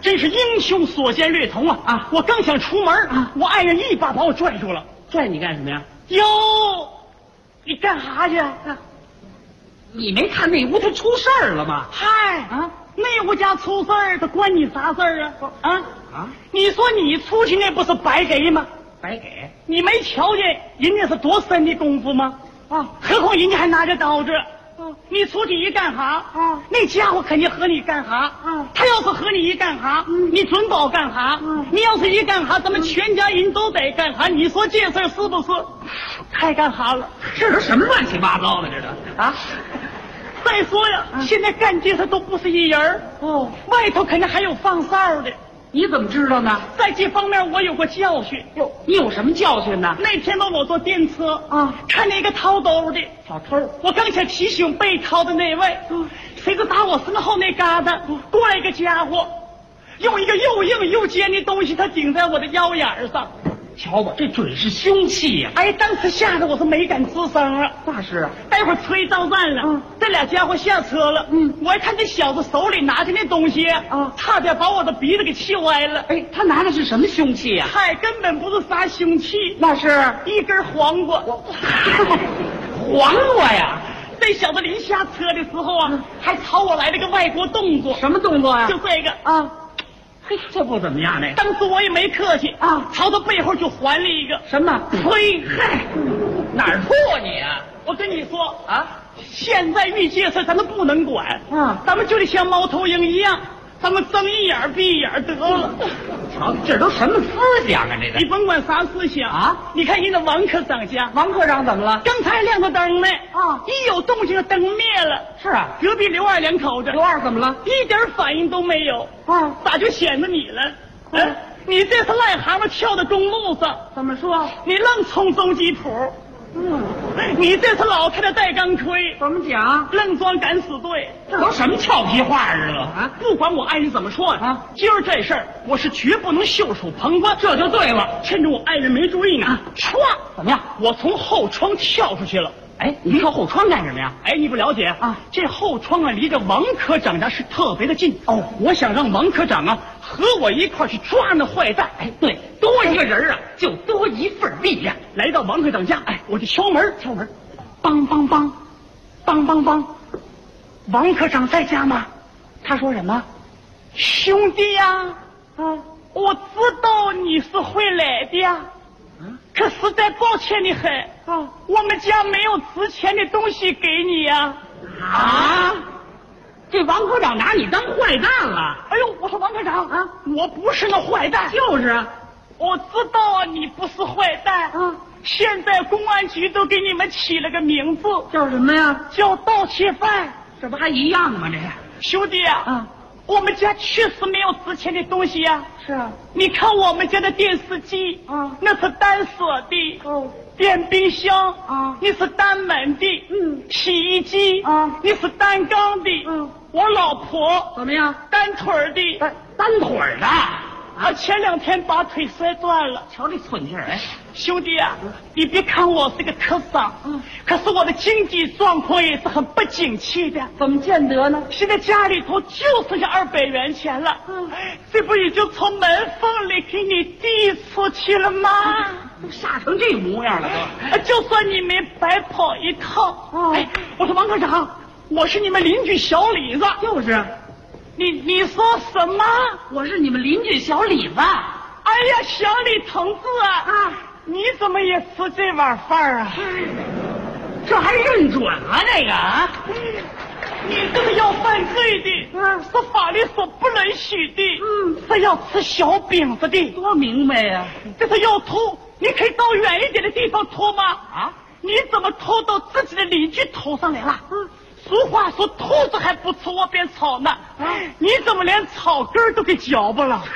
真是英雄所见略同啊！啊，我刚想出门啊，我爱人一把把我拽住了。拽你干什么呀？哟，你干啥去？你没看那屋他出事儿了吗？嗨啊，那屋家出事儿，他关你啥事儿啊？啊！你说你出去那不是白给吗？白给？你没瞧见人家是多深的功夫吗？啊，何况人家还拿着刀子。你出去一干哈啊？那家伙肯定和你干哈啊？他要是和你一干哈，你准保干哈？你要是一干哈，咱们全家人都得干哈。你说这事儿是不是太干哈了？这都什么乱七八糟的这都啊！再说呀，现在干这事都不是一人哦，外头肯定还有放哨的。你怎么知道呢？在这方面我有过教训。哟，你有什么教训呢？那天吧，我坐电车啊，看见一个掏兜的小偷，我刚想提醒被掏的那位，谁知打我身后那疙瘩过来一个家伙，用一个又硬又尖的东西，他顶在我的腰眼上。瞧吧，这准是凶器呀！哎，当时吓得我是没敢吱声了。那是啊，待会儿车一到站了，这俩家伙下车了。我一看这小子手里拿着那东西啊，差点把我的鼻子给气歪了。哎，他拿的是什么凶器呀？嗨，根本不是啥凶器，那是一根黄瓜。黄瓜呀！这小子临下车的时候啊，还朝我来了个外国动作。什么动作呀？就这个啊。嘿，这不怎么样呢。当时我也没客气啊，朝他背后就还了一个什么？呸！嗨，哪儿错你啊？我跟你说啊，现在遇这事咱们不能管啊，咱们就得像猫头鹰一样，咱们睁一眼闭一眼得了。瞧，这都什么思想啊？这个你甭管啥思想啊！你看人家王科长家，王科长怎么了？刚才亮着灯呢啊，一有动静灯灭了。是啊，隔壁刘二两口子，刘二怎么了？一点反应都没有啊，咋就显着你了？你这是癞蛤蟆跳到公路上，怎么说？你愣冲中吉普。你这是老太太带钢盔，怎么讲？愣装敢死队，这都什么俏皮话啊！不管我爱人怎么说啊，今儿这事儿我是绝不能袖手旁观，这就对了。趁着我爱人没注意呢，唰，怎么样？我从后窗跳出去了。哎，你跳后窗干什么呀？哎，你不了解啊，这后窗啊离着王科长家是特别的近哦。我想让王科长啊和我一块去抓那坏蛋。哎，对，多一个人啊就多一份力量。来到王科长家，哎，我就敲门，梆梆梆，梆梆梆。王科长在家吗？他说什么？兄弟呀，我知道你是会来的呀。可实在抱歉的很啊，我们家没有值钱的东西给你呀。啊！这王科长拿你当坏蛋了？哎呦，我说王科长啊，我不是那坏蛋。就是啊，我知道你不是坏蛋啊。现在公安局都给你们起了个名字，叫什么呀？叫盗窃犯。这不还一样吗？这兄弟啊，我们家确实没有值钱的东西呀。是啊，你看我们家的电视机啊，那是单锁的。哦，电冰箱啊，你是单门的。洗衣机啊，你是单缸的。我老婆怎么样？单腿的。单腿的。他前2天把腿摔断了，瞧这寸劲儿！哎，兄弟啊，你别看我是个科长，可是我的经济状况也是很不景气的。怎么见得呢？现在家里头就剩下200元钱了，这不也就从门缝里给你递出去了吗？都吓成这模样了都！就算你没白跑一趟。哎，我说王科长，我是你们邻居小李子。就是。你说什么？我是你们邻居小李子。哎呀，小李同志啊，你怎么也吃这碗饭啊？这还认准了这个啊？你这是要犯罪的，是法律所不允许的。是要吃小饼子的，多明白呀！这是要偷，你可以到远一点的地方偷吗？啊？你怎么偷到自己的邻居头上来了？俗话说，兔子还不吃窝边草呢。你怎么连草根都给嚼巴了？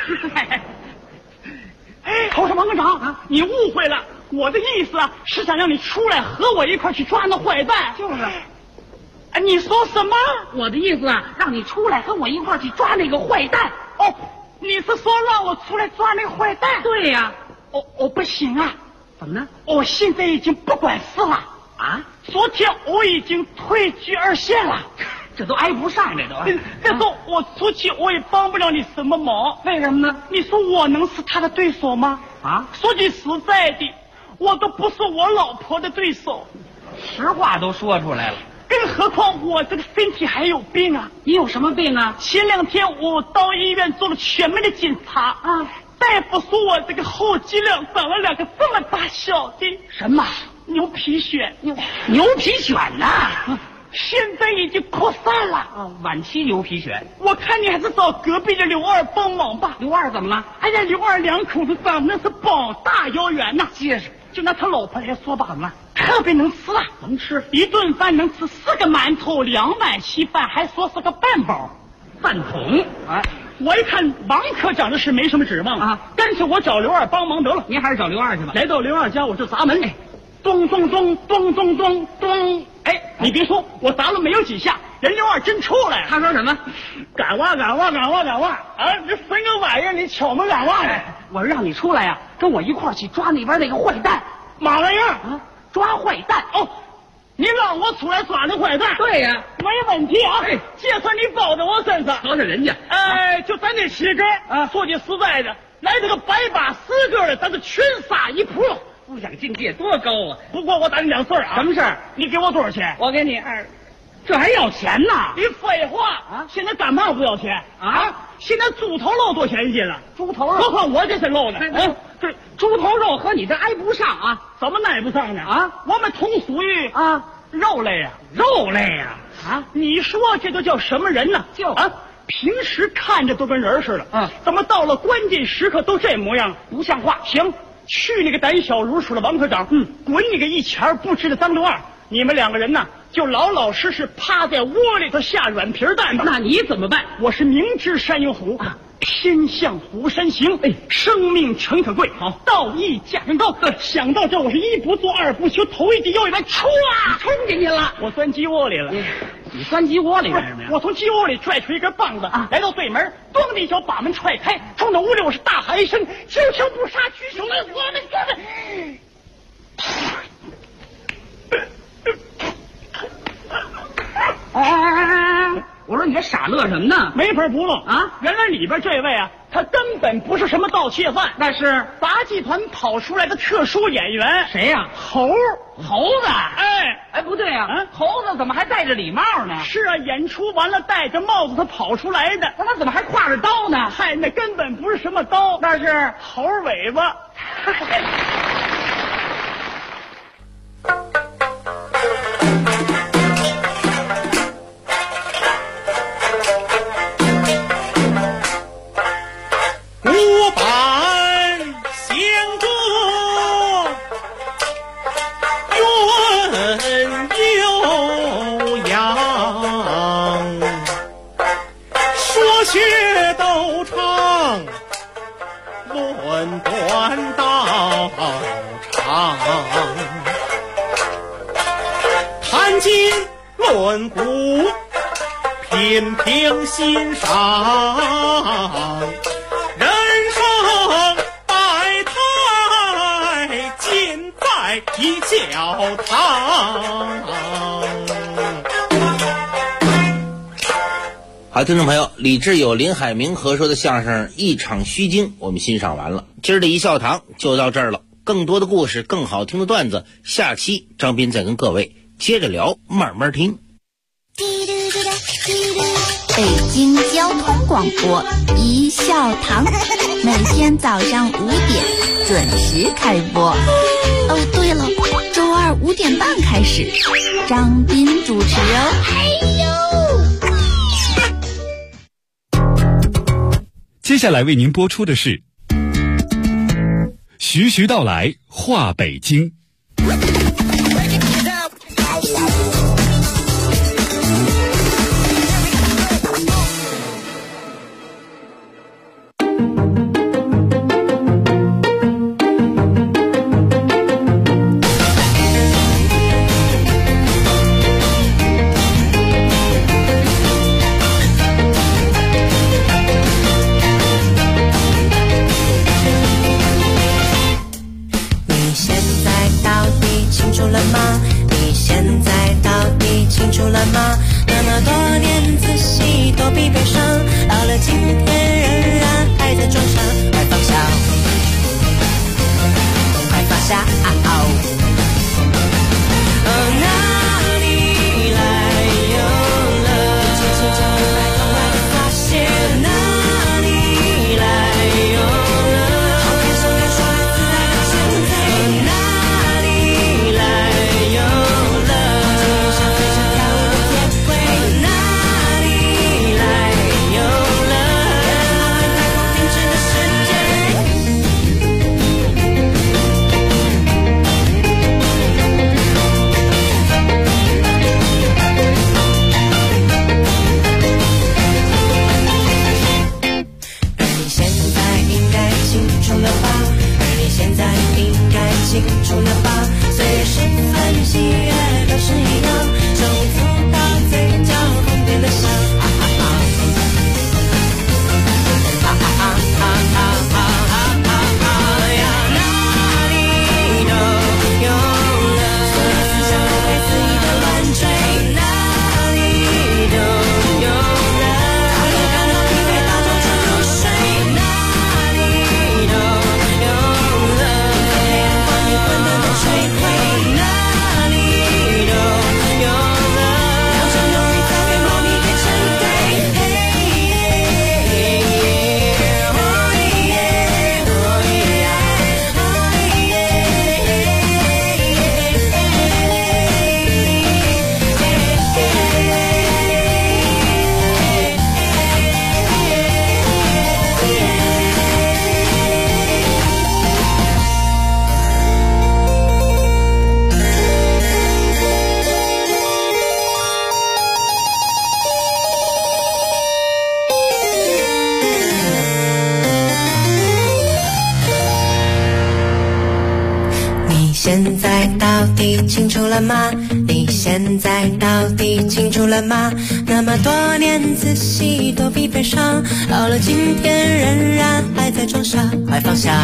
我说王科长啊，你误会了，我的意思啊是想让你出来和我一块去抓那坏蛋。就是。你说什么？我的意思啊，让你出来和我一块去抓那个坏蛋。哦，你是说让我出来抓那个坏蛋？对呀。不行啊。怎么呢？我现在已经不管事了。啊！昨天我已经退居二线了。 这都挨不上，这都。 再说我出去我也帮不了你什么忙， 为什么呢？ 你说我能是他的对手吗？ 啊， 说句实在的，我都不是我老婆的对手。 实话都说出来了。 更何况我这个身体还有病啊！ 你有什么病啊？ 前2天我到医院做了全面的检查啊，大夫说我这个后脊梁长了2个这么大小的什么牛皮癣。 牛皮癣呐！ 现在已经扩散了啊，晚期牛皮癣。 我看你还是找隔壁的刘二帮忙吧。 刘二怎么了？ 哎呀，刘二2口子长得是膀大腰圆呐， 结实。 就拿他老婆来说吧，怎么了？特别能吃啊！ 能吃一顿饭能吃4个馒头2碗稀饭，还说是个半饱饭桶。 哎，我一看王科长的是没什么指望啊，干脆我找刘二帮忙得了。 您还是找刘二去吧。 来到刘二家，我就砸门，咚咚咚咚咚咚咚。哎，你别说，我砸了没有几下，人刘二真出来了。 他说什么？ 敢挖敢挖敢挖敢挖啊！这什么玩意儿？你巧没敢挖呢？ 我让你出来呀，跟我一块儿去抓那边那个坏蛋。 嘛玩意儿啊？抓坏蛋哦！你让我出来抓那坏蛋？ 对呀， 没问题啊！这事你包在我身上。 瞧瞧人家， 就咱这7个啊，说句实在的，来这个100把10个的，咱是群杀一扑。 思想境界多高啊！ 不过我打你2事儿啊。 什么事儿？ 你给我多少钱？ 我给你2。这还要钱呢？ 你废话啊！现在干嘛不要钱啊？现在猪头肉多钱一斤了？ 猪头肉？ 何况我这是肉呢？ 这猪头肉和你这挨不上啊？ 怎么挨不上呢？ 啊， 我们同属于肉类啊， 肉类啊！ 啊，你说这都叫什么人呢？平时看着都跟人似的，怎么到了关键时刻都这模样？不像话！行，去那个胆小如鼠的王科长，滚你个一钱不值的张刘二！你们2个人呢，就老老实实趴在窝里头下软皮蛋吧。 那你怎么办？ 我是明知山有虎，偏向虎山行。生命诚可贵，好，道义价更高。想到这，我是1不做2不休，头一低腰一歪，冲进去了。 我钻鸡窝里了。 你钻鸡窝里干什么呀？ 我从鸡窝里拽出一根棒子，来到对门，咣的一脚把门踹开，冲着屋里我是大喊一声：“求求不杀，举手来！我们哥们！” 我说你这傻乐什么呢？ 没法不乐啊！ 原来里边这位啊，他根本不是什么盗窃犯， 那是杂技团跑出来的特殊演员。 谁呀？ 猴子。 哎， 不对啊，猴子怎么还戴着礼帽呢？ 是啊，演出完了戴着帽子他跑出来的。 那他怎么还挎着刀呢？ 嗨，那根本不是什么刀， 那是猴尾巴。 五板相隔，远悠扬。说学逗唱，论断道长。谈今论古，品评欣赏。人生百态，尽在一教堂。 好，听众朋友，李志友、林海明合说的相声《一场虚惊》我们欣赏完了，今儿的一笑堂就到这儿了。更多的故事，更好听的段子，下期张斌再跟各位接着聊，慢慢听。 北京交通广播一笑堂，每天早上5点准时开播。哦，对了，周2 5点半开始，张斌主持哦。 接下来为您播出的是徐徐道来话北京。 清楚了吗？ 么多年仔细躲避悲伤，到了今天仍然还在装傻，快放下，快放下，哪里来有了？轻轻着来到外的发现，哪里来有了？好天上面说来自爱的现在，哪里来有了？天上飞着跳舞的天灰，哪里来有了？太空停止的时间。现在应该清楚了吧？岁月是分喜悦都是一样，手扶到嘴角疯癫的笑，哪里都有了，所有思想都被肆意的乱追，哪里都有了，他都感到疲惫到中途入睡，哪里都有了。混沌的摧毁，哪里都有了，良辰容易在被猫咪给沉睡。现在到底清楚了吗？你现在到底清楚了吗？那么多年仔细躲避悲伤，到了今天仍然还在装傻，快放下，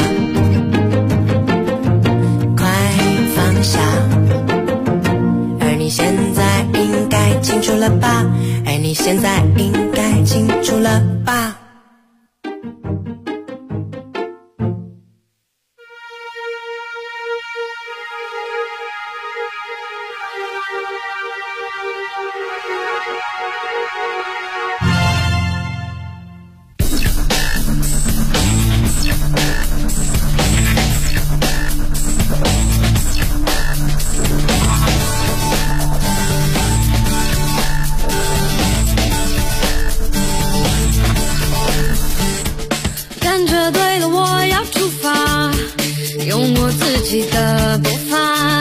快放下。而你现在应该清楚了吧？而你现在应该清楚了吧？ 感觉对了，我要出发，用我自己的步伐，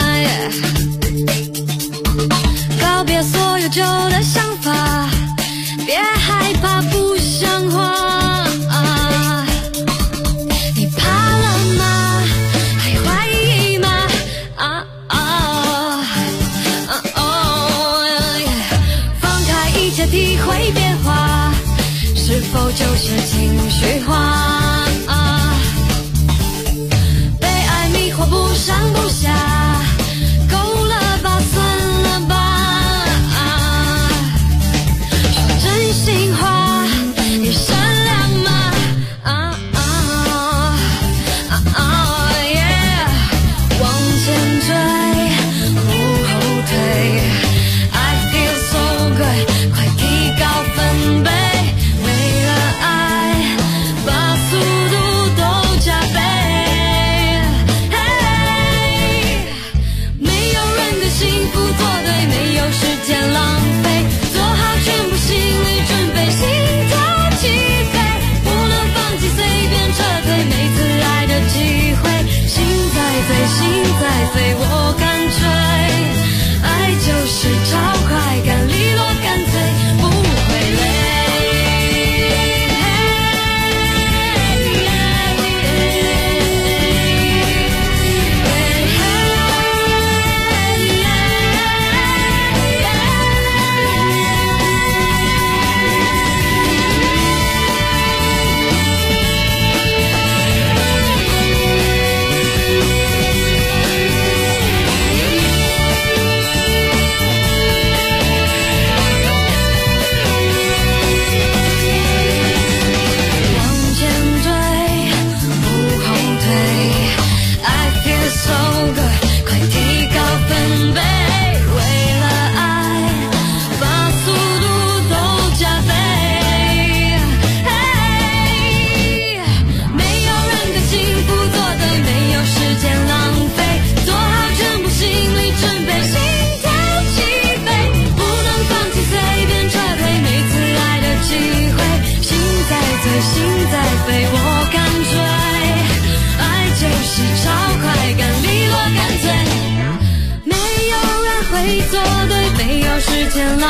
告别所有旧的想法，别害怕不像话。你怕了吗？还怀疑吗？放开一切，体会变化，是否就是情绪化？被爱迷惑不上不下，够了吧，算了吧。说真心话，你善良吗？往前追，不后退。I feel so good， 快提高分贝。没了爱，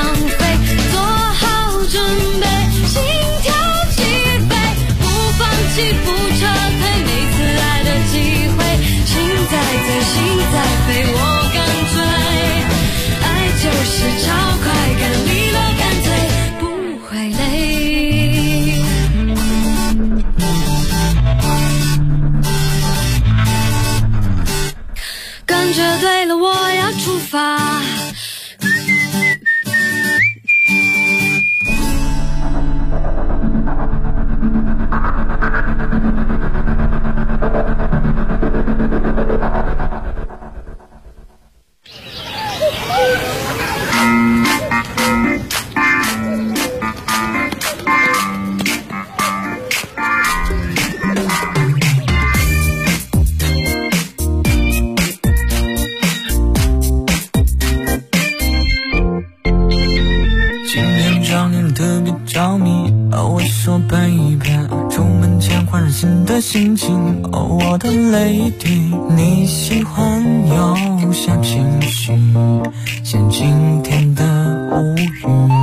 飞，做好准备，心跳起飞，不放弃不撤退，每次来的机会，心在醉心在飞，我敢追，爱就是超快感，利落干脆不会累，感觉对了我要出发， 着迷，我说奔一遍，出门前换上新的心情，我的泪滴，你喜欢有小情绪，像今天的无语，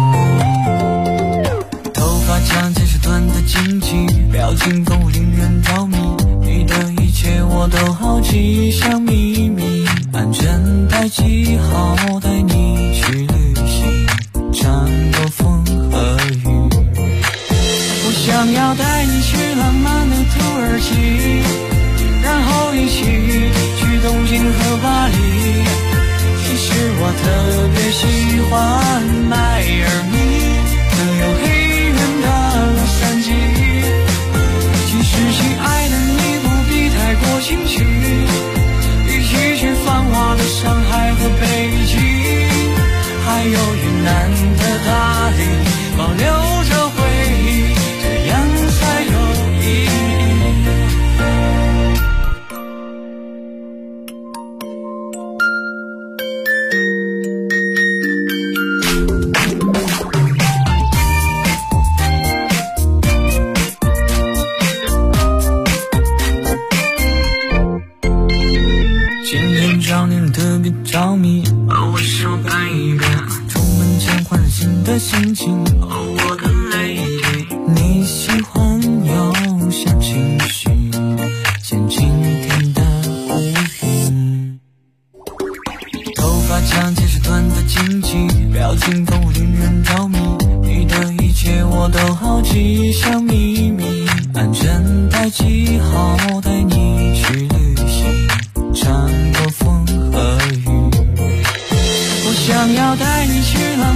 头发长见识短的惊奇，表情丰富令人着迷，你的一切我都好奇，像秘密，安全带系好，带你去旅行，穿过风和雨，我想要带你去浪漫的土耳其，然后一起去东京和巴黎，其实我特别喜欢迈阿密，更有黑人的洛杉矶，其实亲爱的你不必太过心虚，一起去繁华的上海和北京，还有云南的大理，保留着回忆，这样才有意义。今天找你特别着迷，我说搬一遍，出门前换上新的心情，我的泪滴，你喜欢有小情绪，像今天的乌云，头发长见识短的惊奇，表情丰富令人着迷，你的一切我都好奇，像秘密，安全带系好，带你去旅行，穿过风和雨，我想要带你去浪